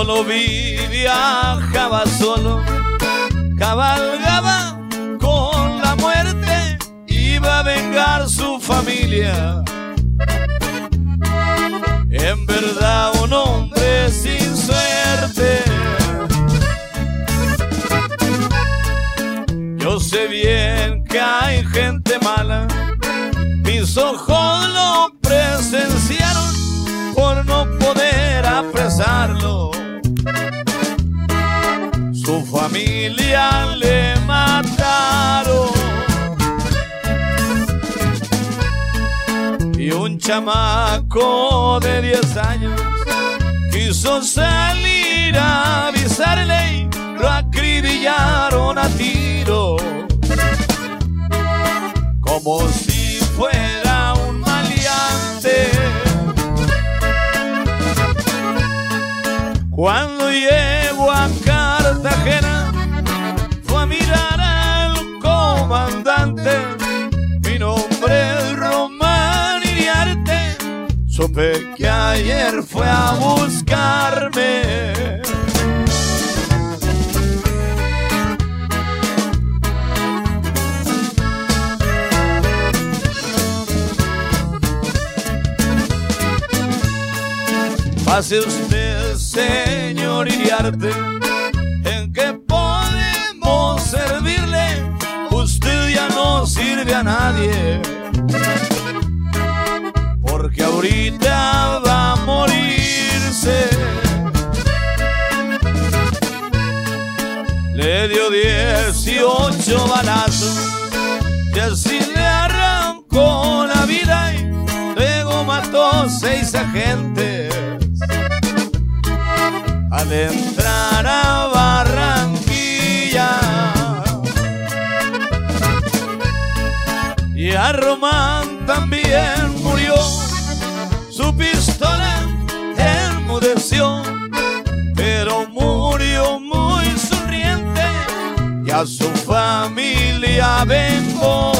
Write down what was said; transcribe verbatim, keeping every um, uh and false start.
lo vi, viajaba solo, cabalgaba con la muerte, iba a vengar su familia. En verdad un hombre sin suerte. Yo sé bien que hay gente mala, mis ojos lo presenciaron por no poder apresarlo. Su familia le mataron y un chamaco de diez años quiso salir a avisarle y lo acribillaron a tiro como si fuera un maleante. Cuando llego a Cartagena fue a mirar al comandante, mi nombre es Román Iriarte, supe que ayer fue a buscarme. Pase usted, señor Iriarte, ¿en qué podemos servirle? Usted ya no sirve a nadie, porque ahorita va a morirse. Le dio dieciocho balazos y así le arrancó la vida y luego mató seis agentes. Al entrar a Barranquilla, y a Román también murió, su pistola enmudeció, pero murió muy sonriente y a su familia vengó.